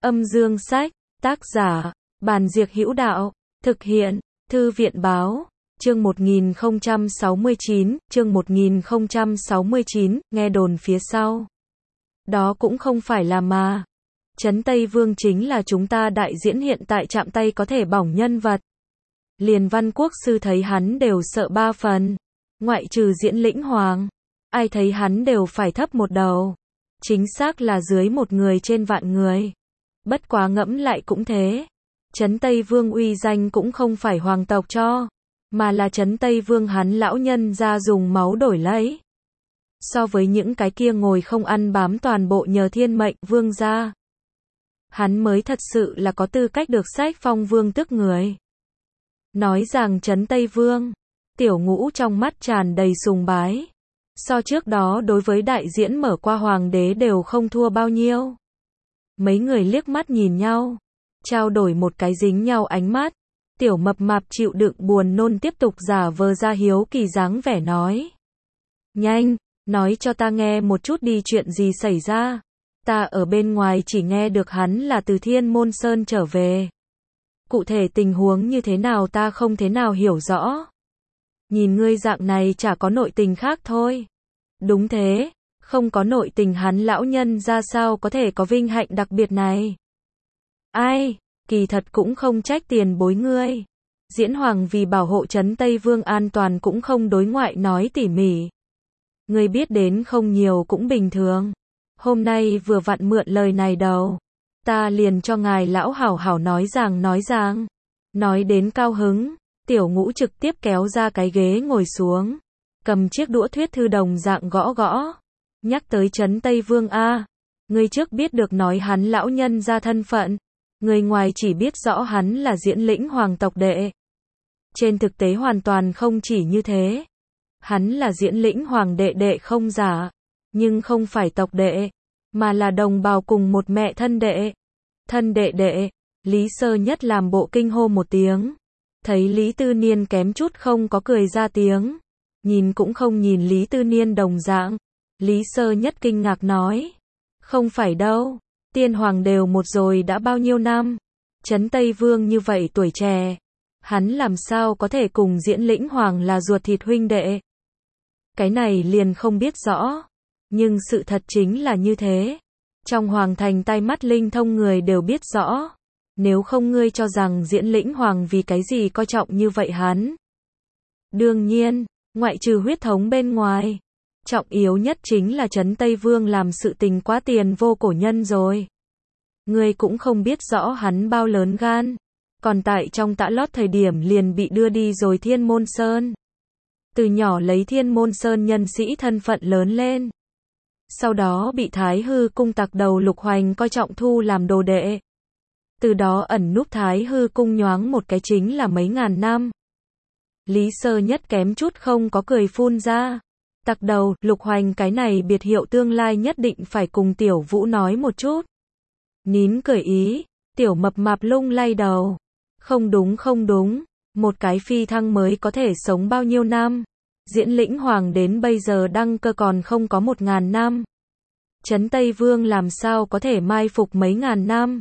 Âm dương sách, tác giả, Bàn Diệc Hữu Đạo, thực hiện, Thư viện Báo, chương 1069, nghe đồn phía sau. Đó cũng không phải là mà. Trấn Tây Vương chính là chúng ta đại diễn hiện tại chạm tay có thể bỏng nhân vật. Liền Văn Quốc sư thấy hắn đều sợ ba phần. Ngoại trừ Diễn Lĩnh Hoàng, ai thấy hắn đều phải thấp một đầu. Chính xác là dưới một người trên vạn người. Bất quá ngẫm lại cũng thế. Trấn Tây Vương uy danh cũng không phải hoàng tộc cho, mà là Trấn Tây Vương hắn lão nhân ra dùng máu đổi lấy. So với những cái kia ngồi không ăn bám toàn bộ nhờ thiên mệnh vương gia, hắn mới thật sự là có tư cách được sách phong vương tước người. Nói rằng Trấn Tây Vương, Tiểu Ngũ trong mắt tràn đầy sùng bái. So trước đó đối với đại diễn mở qua hoàng đế đều không thua bao nhiêu. Mấy người liếc mắt nhìn nhau, trao đổi một cái dính nhau ánh mắt. Tiểu Mập Mạp chịu đựng buồn nôn tiếp tục giả vờ ra hiếu kỳ dáng vẻ nói. Nhanh, nói cho ta nghe một chút đi, chuyện gì xảy ra. Ta ở bên ngoài chỉ nghe được hắn là từ Thiên Môn Sơn trở về. Cụ thể tình huống như thế nào ta không thế nào hiểu rõ. Nhìn ngươi dạng này chả có nội tình khác thôi. Đúng thế, không có nội tình hắn lão nhân ra sao có thể có vinh hạnh đặc biệt này. Ai, kỳ thật cũng không trách tiền bối ngươi. Diễn Hoàng vì bảo hộ Trấn Tây Vương an toàn cũng không đối ngoại nói tỉ mỉ. Ngươi biết đến không nhiều cũng bình thường. Hôm nay vừa vặn mượn lời này đầu. Ta liền cho ngài lão hảo hảo nói rằng. Nói đến cao hứng, Tiểu Ngũ trực tiếp kéo ra cái ghế ngồi xuống. Cầm chiếc đũa thuyết thư đồng dạng gõ gõ. Nhắc tới Trấn Tây Vương a, ngươi trước biết được nói hắn lão nhân ra thân phận. Người ngoài chỉ biết rõ hắn là Diễn Lĩnh Hoàng tộc đệ. Trên thực tế hoàn toàn không chỉ như thế. Hắn là Diễn Lĩnh Hoàng đệ đệ không giả, nhưng không phải tộc đệ, mà là đồng bào cùng một mẹ thân đệ. Thân đệ đệ, Lý Sơ Nhất làm bộ kinh hô một tiếng. Thấy Lý Tư Niên kém chút không có cười ra tiếng. Nhìn cũng không nhìn Lý Tư Niên đồng dạng. Lý Sơ Nhất kinh ngạc nói. Không phải đâu, tiên hoàng đều một rồi đã bao nhiêu năm. Trấn Tây Vương như vậy tuổi trẻ, hắn làm sao có thể cùng Diễn Lĩnh Hoàng là ruột thịt huynh đệ. Cái này liền không biết rõ. Nhưng sự thật chính là như thế. Trong hoàng thành tai mắt linh thông người đều biết rõ. Nếu không ngươi cho rằng Diễn Lĩnh Hoàng vì cái gì coi trọng như vậy hắn. Đương nhiên, ngoại trừ huyết thống bên ngoài, trọng yếu nhất chính là Trấn Tây Vương làm sự tình quá tiền vô cổ nhân rồi. Ngươi cũng không biết rõ hắn bao lớn gan. Còn tại trong tã lót thời điểm liền bị đưa đi rồi Thiên Môn Sơn. Từ nhỏ lấy Thiên Môn Sơn nhân sĩ thân phận lớn lên. Sau đó bị Thái Hư cung tặc đầu Lục Hoành coi trọng thu làm đồ đệ. Từ đó ẩn núp Thái Hư cung nhoáng một cái chính là mấy ngàn năm. Lý Sơ Nhất kém chút không có cười phun ra. Tặc đầu Lục Hoành cái này biệt hiệu tương lai nhất định phải cùng Tiểu Vũ nói một chút. Nín cười ý, Tiểu Mập Mạp lung lay đầu. Không đúng, một cái phi thăng mới có thể sống bao nhiêu năm. Diễn Lĩnh Hoàng đến bây giờ đăng cơ còn không có 1000 năm. Trấn Tây Vương làm sao có thể mai phục mấy ngàn năm.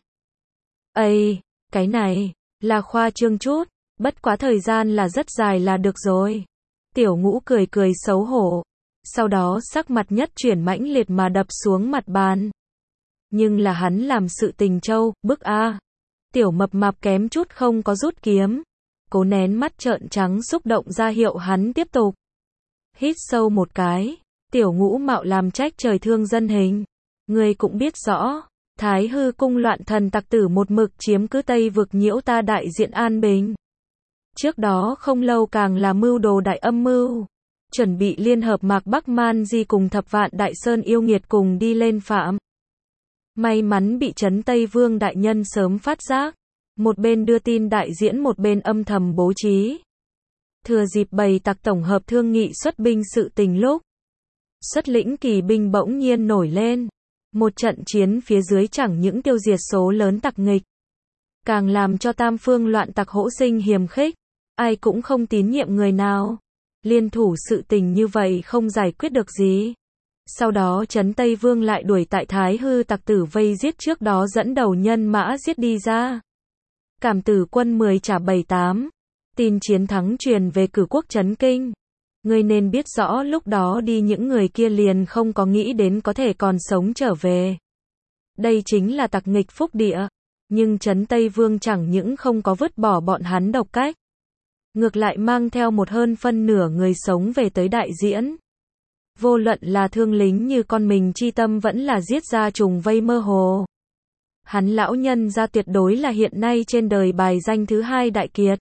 Ây, cái này, là khoa trương chút, bất quá thời gian là rất dài là được rồi. Tiểu Ngũ cười cười xấu hổ. Sau đó sắc mặt nhất chuyển mãnh liệt mà đập xuống mặt bàn. Nhưng là hắn làm sự tình trâu, bức a. Tiểu Mập Mạp kém chút không có rút kiếm. Cố nén mắt trợn trắng xúc động ra hiệu hắn tiếp tục. Hít sâu một cái. Tiểu Ngũ mạo làm trách trời thương dân hình. Ngươi cũng biết rõ. Thái Hư cung loạn thần tặc tử một mực chiếm cứ Tây vực nhiễu ta đại diện an bình. Trước đó không lâu càng là mưu đồ đại âm mưu. Chuẩn bị liên hợp Mạc Bắc Man Di cùng Thập Vạn Đại Sơn yêu nghiệt cùng đi lên phạm. May mắn bị Trấn Tây Vương đại nhân sớm phát giác. Một bên đưa tin đại diễn một bên âm thầm bố trí. Thừa dịp bầy tặc tổng hợp thương nghị xuất binh sự tình lúc. Xuất lĩnh kỳ binh bỗng nhiên nổi lên. Một trận chiến phía dưới chẳng những tiêu diệt số lớn tặc nghịch. Càng làm cho tam phương loạn tặc hỗ sinh hiềm khích. Ai cũng không tín nhiệm người nào. Liên thủ sự tình như vậy không giải quyết được gì. Sau đó Trấn Tây Vương lại đuổi tại Thái Hư tặc tử vây giết trước đó dẫn đầu nhân mã giết đi ra. Cảm Tử quân 10 trả 7-8. Tin chiến thắng truyền về Cử quốc chấn kinh. Ngươi nên biết rõ lúc đó đi những người kia liền không có nghĩ đến có thể còn sống trở về. Đây chính là tặc nghịch phúc địa. Nhưng Trấn Tây Vương chẳng những không có vứt bỏ bọn hắn độc cách. Ngược lại mang theo một hơn phân nửa người sống về tới đại diễn. Vô luận là thương lính như con mình chi tâm vẫn là giết ra trùng vây mơ hồ. Hắn lão nhân ra tuyệt đối là hiện nay trên đời bài danh thứ 2 đại kiệt.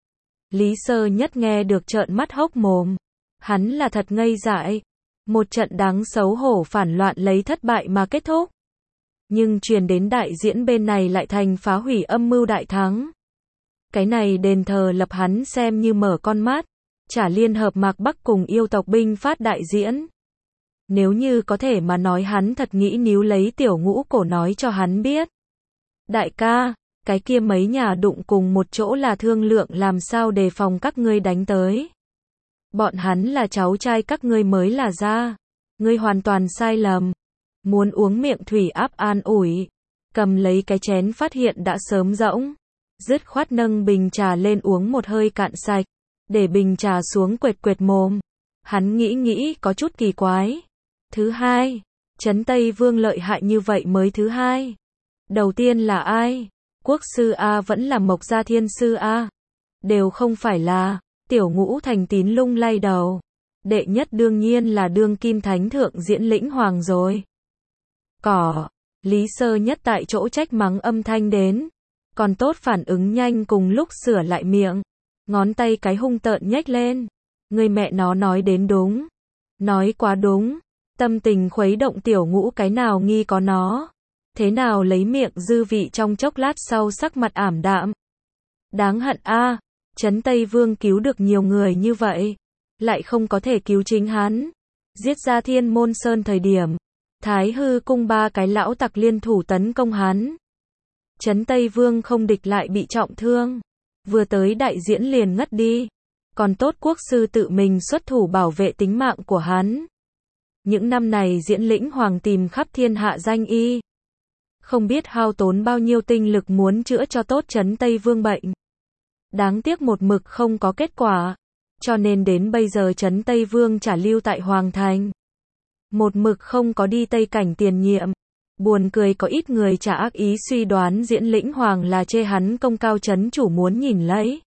Lý Sơ Nhất nghe được trợn mắt hốc mồm. Hắn là thật ngây dại. Một trận đáng xấu hổ phản loạn lấy thất bại mà kết thúc. Nhưng truyền đến đại diễn bên này lại thành phá hủy âm mưu đại thắng. Cái này đền thờ lập hắn xem như mở con mắt. Trả liên hợp Mạc Bắc cùng yêu tộc binh phát đại diễn. Nếu như có thể mà nói hắn thật nghĩ níu lấy Tiểu Ngũ cổ nói cho hắn biết. Đại ca, cái kia mấy nhà đụng cùng một chỗ là thương lượng làm sao đề phòng các ngươi đánh tới. Bọn hắn là cháu trai các ngươi mới là ra. Ngươi hoàn toàn sai lầm. Muốn uống miệng thủy áp an ủi. Cầm lấy cái chén phát hiện đã sớm rỗng. Dứt khoát nâng bình trà lên uống một hơi cạn sạch. Để bình trà xuống quệt quệt mồm. Hắn nghĩ có chút kỳ quái. Thứ hai, Trấn Tây Vương lợi hại như vậy mới thứ hai. Đầu tiên là ai? Quốc sư A vẫn là Mộc Gia Thiên sư A. Đều không phải là. Tiểu Ngũ thành tín lung lay đầu. Đệ nhất đương nhiên là đương kim thánh thượng diễn lĩnh hoàng rồi. Cỏ. Lý Sơ Nhất tại chỗ trách mắng âm thanh đến. Còn tốt phản ứng nhanh cùng lúc sửa lại miệng. Ngón tay cái hung tợn nhếch lên. Người mẹ nó nói đến đúng. Nói quá đúng. Tâm tình khuấy động Tiểu Ngũ cái nào nghi có nó. Thế nào lấy miệng dư vị trong chốc lát sau sắc mặt ảm đạm. Đáng hận a, Trấn Tây Vương cứu được nhiều người như vậy. Lại không có thể cứu chính hắn. Giết ra Thiên Môn Sơn thời điểm. Thái Hư cung 3 cái lão tặc liên thủ tấn công hắn. Trấn Tây Vương không địch lại bị trọng thương. Vừa tới đại diễn liền ngất đi. Còn tốt quốc sư tự mình xuất thủ bảo vệ tính mạng của hắn. Những năm này diễn lĩnh hoàng tìm khắp thiên hạ danh y. Không biết hao tốn bao nhiêu tinh lực muốn chữa cho tốt Trấn Tây Vương bệnh. Đáng tiếc một mực không có kết quả. Cho nên đến bây giờ Trấn Tây Vương trả lưu tại Hoàng Thành. Một mực không có đi Tây Cảnh tiền nhiệm. Buồn cười có ít người trả ác ý suy đoán diễn lĩnh hoàng là chê hắn công cao trấn chủ muốn nhìn lấy.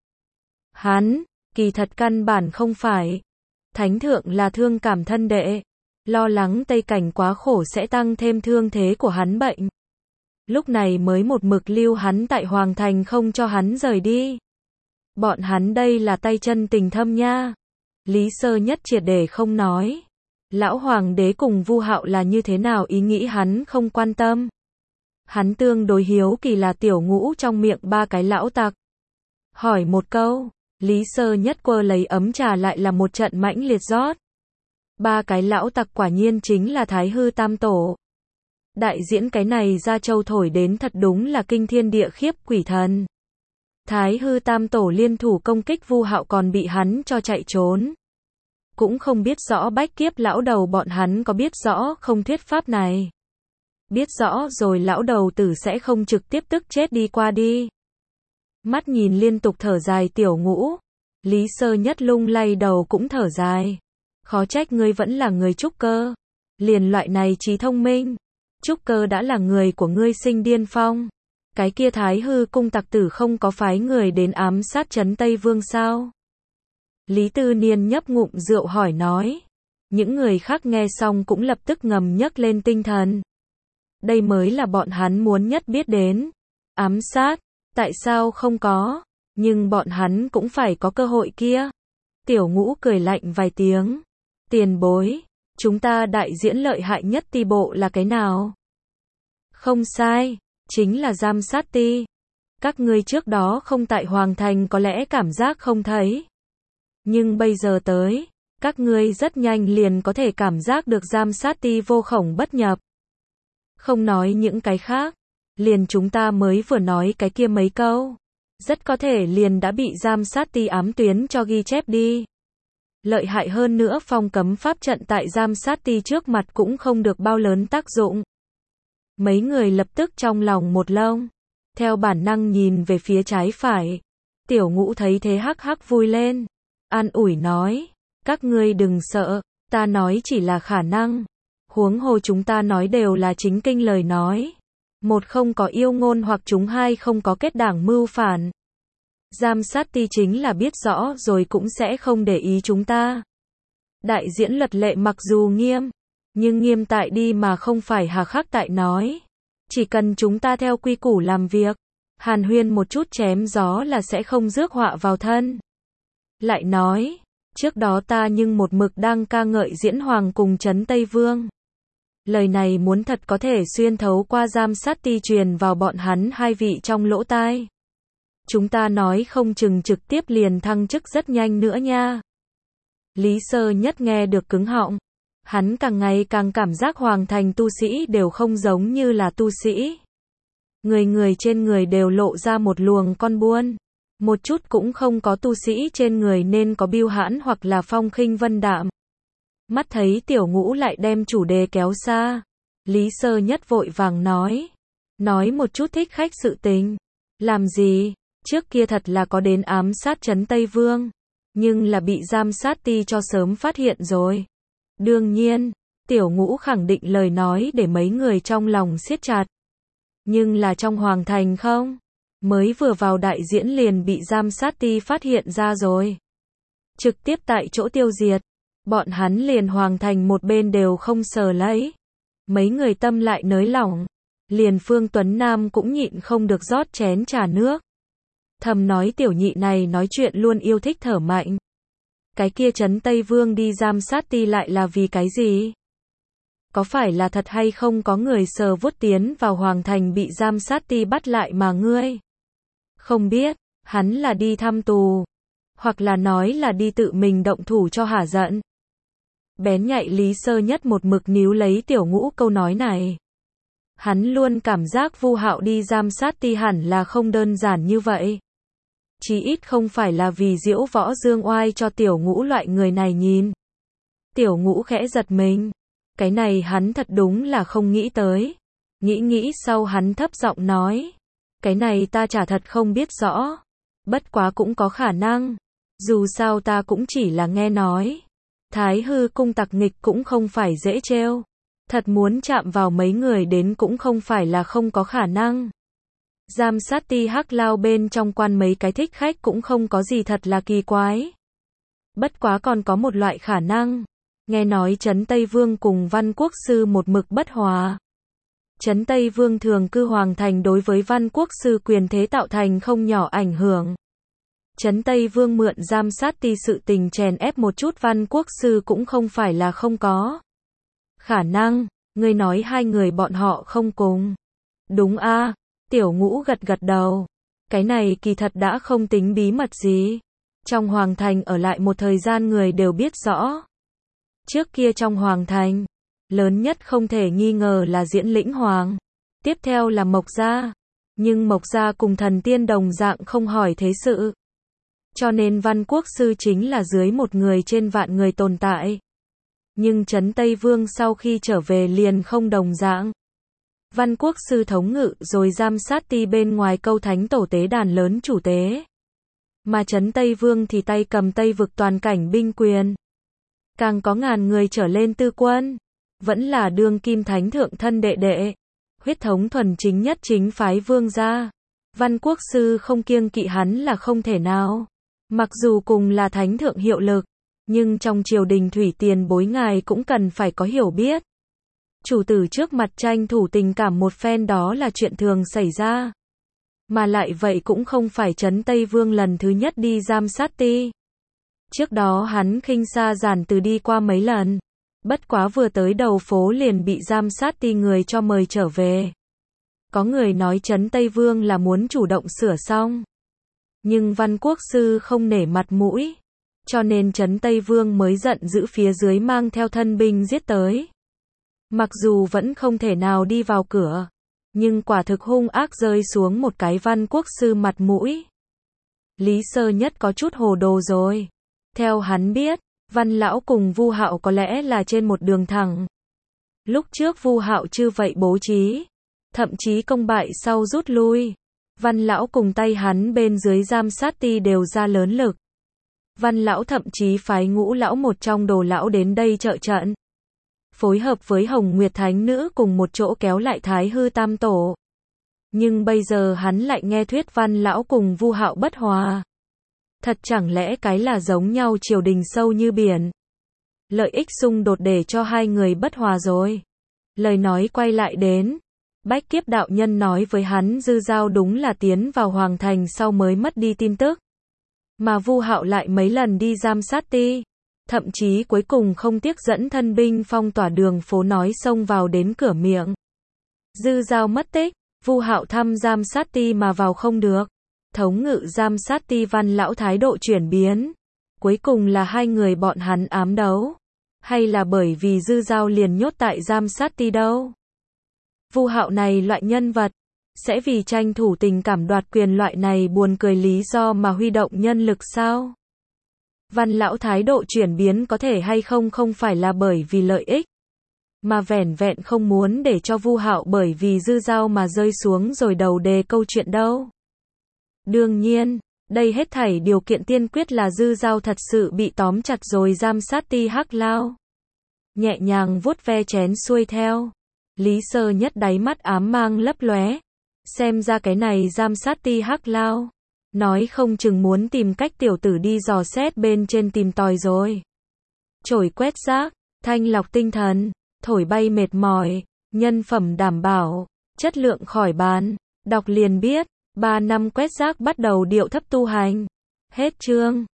Hắn, kỳ thật căn bản không phải. Thánh thượng là thương cảm thân đệ. Lo lắng Tây Cảnh quá khổ sẽ tăng thêm thương thế của hắn bệnh. Lúc này mới một mực lưu hắn tại Hoàng Thành không cho hắn rời đi. Bọn hắn đây là tay chân tình thâm nha. Lý Sơ Nhất triệt để không nói. Lão Hoàng đế cùng Vu Hạo là như thế nào ý nghĩ hắn không quan tâm. Hắn tương đối hiếu kỳ là Tiểu Ngũ trong miệng 3 cái lão tặc. Hỏi một câu, Lý Sơ Nhất quơ lấy ấm trà lại là một trận mãnh liệt rót. 3 cái lão tặc quả nhiên chính là Thái Hư Tam Tổ. Đại diễn cái này ra châu thổi đến thật đúng là kinh thiên địa khiếp quỷ thần. Thái Hư Tam Tổ liên thủ công kích Vu Hạo còn bị hắn cho chạy trốn. Cũng không biết rõ bách kiếp lão đầu bọn hắn có biết rõ không thuyết pháp này. Biết rõ rồi lão đầu tử sẽ không trực tiếp tức chết đi qua đi. Mắt nhìn liên tục thở dài Tiểu Ngũ. Lý Sơ Nhất lung lay đầu cũng thở dài. Khó trách ngươi vẫn là người trúc cơ. Liền loại này trí thông minh. Trúc cơ đã là người của ngươi sinh điên phong. Cái kia Thái Hư cung tặc tử không có phái người đến ám sát Trấn Tây Vương sao? Lý Tư Niên nhấp ngụm rượu hỏi nói. Những người khác nghe xong cũng lập tức ngầm nhấc lên tinh thần. Đây mới là bọn hắn muốn nhất biết đến. Ám sát, tại sao không có? Nhưng bọn hắn cũng phải có cơ hội kia. Tiểu Ngũ cười lạnh vài tiếng. Tiền bối, chúng ta đại diễn lợi hại nhất ti bộ là cái nào? Không sai, chính là giám sát ti. Các ngươi trước đó không tại Hoàng Thành có lẽ cảm giác không thấy. Nhưng bây giờ tới, các ngươi rất nhanh liền có thể cảm giác được giám sát ti vô khổng bất nhập. Không nói những cái khác, liền chúng ta mới vừa nói cái kia mấy câu. Rất có thể liền đã bị giám sát ti ám tuyến cho ghi chép đi. Lợi hại hơn nữa phong cấm pháp trận tại giam sát ti trước mặt cũng không được bao lớn tác dụng. Mấy người lập tức trong lòng một lông. Theo bản năng nhìn về phía trái phải. Tiểu Ngũ thấy thế hắc hắc vui lên. An ủi nói. Các ngươi đừng sợ. Ta nói chỉ là khả năng. Huống hồ chúng ta nói đều là chính kinh lời nói. Một không có yêu ngôn hoặc chúng hai không có kết đảng mưu phản. Giam sát ti chính là biết rõ rồi cũng sẽ không để ý chúng ta. Đại diễn luật lệ mặc dù nghiêm, nhưng nghiêm tại đi mà không phải hà khắc tại nói. Chỉ cần chúng ta theo quy củ làm việc, hàn huyên một chút chém gió là sẽ không rước họa vào thân. Lại nói, trước đó ta nhưng một mực đang ca ngợi Diễn Hoàng cùng Trấn Tây Vương. Lời này muốn thật có thể xuyên thấu qua giam sát ti truyền vào bọn hắn hai vị trong lỗ tai. Chúng ta nói không chừng trực tiếp liền thăng chức rất nhanh nữa nha. Lý Sơ Nhất nghe được cứng họng. Hắn càng ngày càng cảm giác Hoàng Thành tu sĩ đều không giống như là tu sĩ. Người người trên người đều lộ ra một luồng con buôn. Một chút cũng không có tu sĩ trên người nên có bưu hãn hoặc là phong khinh vân đạm. Mắt thấy Tiểu Ngũ lại đem chủ đề kéo xa. Lý Sơ Nhất vội vàng nói. Nói một chút thích khách sự tình. Làm gì? Trước kia thật là có đến ám sát Trấn Tây Vương. Nhưng là bị giam sát ti cho sớm phát hiện rồi. Đương nhiên, Tiểu Ngũ khẳng định lời nói để mấy người trong lòng siết chặt. Nhưng là trong Hoàng Thành không? Mới vừa vào đại diễn liền bị giam sát ti phát hiện ra rồi. Trực tiếp tại chỗ tiêu diệt. Bọn hắn liền Hoàng Thành một bên đều không sờ lấy. Mấy người tâm lại nới lỏng. Liền Phương Tuấn Nam cũng nhịn không được rót chén trà nước. Thầm nói tiểu nhị này nói chuyện luôn yêu thích thở mạnh. Cái kia Trấn Tây Vương đi giam sát ti lại là vì cái gì? Có phải là thật hay không có người sờ vuốt tiến vào Hoàng Thành bị giam sát ti bắt lại mà ngươi? Không biết, hắn là đi thăm tù. Hoặc là nói là đi tự mình động thủ cho hả giận. Bén nhạy Lý Sơ Nhất một mực níu lấy Tiểu Ngũ câu nói này. Hắn luôn cảm giác Vu Hạo đi giam sát ti hẳn là không đơn giản như vậy. Chí ít không phải là vì diễu võ dương oai cho Tiểu Ngũ loại người này nhìn. Tiểu Ngũ khẽ giật mình. Cái này hắn thật đúng là không nghĩ tới. Nghĩ sau hắn thấp giọng nói. Cái này ta chả thật không biết rõ. Bất quá cũng có khả năng. Dù sao ta cũng chỉ là nghe nói. Thái hư cung tặc nghịch cũng không phải dễ trêu. Thật muốn chạm vào mấy người đến cũng không phải là không có khả năng. Giam sát ti hắc lao bên trong quan mấy cái thích khách cũng không có gì thật là kỳ quái. Bất quá còn có một loại khả năng. Nghe nói Trấn Tây Vương cùng Văn Quốc Sư một mực bất hòa. Trấn Tây Vương thường cư Hoàng Thành đối với Văn Quốc Sư quyền thế tạo thành không nhỏ ảnh hưởng. Trấn Tây Vương mượn giam sát ti sự tình chèn ép một chút Văn Quốc Sư cũng không phải là không có. Khả năng, ngươi nói hai người bọn họ không cùng. Đúng a. Tiểu Ngũ gật gật đầu. Cái này kỳ thật đã không tính bí mật gì. Trong Hoàng Thành ở lại một thời gian người đều biết rõ. Trước kia trong Hoàng Thành, lớn nhất không thể nghi ngờ là Diễn Lĩnh Hoàng. Tiếp theo là Mộc Gia. Nhưng Mộc Gia cùng Thần Tiên đồng dạng không hỏi thế sự. Cho nên Văn Quốc Sư chính là dưới một người trên vạn người tồn tại. Nhưng Trấn Tây Vương sau khi trở về liền không đồng dạng. Văn Quốc Sư thống ngự rồi giam sát ti bên ngoài câu thánh tổ tế đàn lớn chủ tế. Mà Trấn Tây Vương thì tay cầm Tây vực toàn cảnh binh quyền. Càng có ngàn người trở lên tư quân. Vẫn là đương kim thánh thượng thân đệ đệ. Huyết thống thuần chính nhất chính phái vương gia. Văn Quốc Sư không kiêng kỵ hắn là không thể nào. Mặc dù cùng là thánh thượng hiệu lực. Nhưng trong triều đình thủy tiền bối ngài cũng cần phải có hiểu biết. Chủ tử trước mặt tranh thủ tình cảm một phen đó là chuyện thường xảy ra. Mà lại vậy cũng không phải Trấn Tây Vương lần thứ nhất đi giam sát ti. Trước đó hắn khinh xa giản từ đi qua mấy lần. Bất quá vừa tới đầu phố liền bị giam sát ti người cho mời trở về. Có người nói Trấn Tây Vương là muốn chủ động sửa xong. Nhưng Văn Quốc Sư không nể mặt mũi. Cho nên Trấn Tây Vương mới giận dữ phía dưới mang theo thân binh giết tới. Mặc dù vẫn không thể nào đi vào cửa. Nhưng quả thực hung ác rơi xuống một cái Văn Quốc Sư mặt mũi. Lý Sơ Nhất có chút hồ đồ rồi. Theo hắn biết, Văn Lão cùng Vu Hạo có lẽ là trên một đường thẳng. Lúc trước Vu Hạo chưa vậy bố trí, thậm chí công bại sau rút lui. Văn Lão cùng tay hắn bên dưới giam sát ti đều ra lớn lực. Văn Lão thậm chí phái Ngũ Lão một trong Đồ Lão đến đây trợ trận. Phối hợp với Hồng Nguyệt Thánh Nữ cùng một chỗ kéo lại Thái Hư Tam Tổ. Nhưng bây giờ hắn lại nghe thuyết Văn Lão cùng Vu Hạo bất hòa. Thật chẳng lẽ cái là giống nhau triều đình sâu như biển. Lợi ích xung đột để cho hai người bất hòa rồi. Lời nói quay lại đến. Bách Kiếp đạo nhân nói với hắn Dư Dao đúng là tiến vào Hoàng Thành sau mới mất đi tin tức. Mà Vu Hạo lại mấy lần đi giam sát ti. Thậm chí cuối cùng không tiếc dẫn thân binh phong tỏa đường phố nói xông vào đến cửa miệng. Dư Dao mất tích, Vu Hạo thăm giam sát ti mà vào không được. Thống ngự giam sát ti Văn Lão thái độ chuyển biến. Cuối cùng là hai người bọn hắn ám đấu. Hay là bởi vì Dư Dao liền nhốt tại giam sát ti đâu? Vu Hạo này loại nhân vật, sẽ vì tranh thủ tình cảm đoạt quyền loại này buồn cười lý do mà huy động nhân lực sao? Văn Lão thái độ chuyển biến có thể hay không phải là bởi vì lợi ích, mà vẻn vẹn không muốn để cho Vu Hạo bởi vì Dư Dao mà rơi xuống rồi đầu đề câu chuyện đâu. Đương nhiên, đây hết thảy điều kiện tiên quyết là Dư Dao thật sự bị tóm chặt rồi giam sát ti Hắc Lao. Nhẹ nhàng vuốt ve chén xuôi theo. Lý Sơ Nhất đáy mắt ám mang lấp lóe. Xem ra cái này giam sát ti Hắc Lao. Nói không chừng muốn tìm cách tiểu tử đi dò xét bên trên tìm tòi rồi. Chổi quét rác, thanh lọc tinh thần, thổi bay mệt mỏi, nhân phẩm đảm bảo, chất lượng khỏi bàn. Đọc liền biết, 3 năm quét rác bắt đầu điệu thấp tu hành. Hết chương.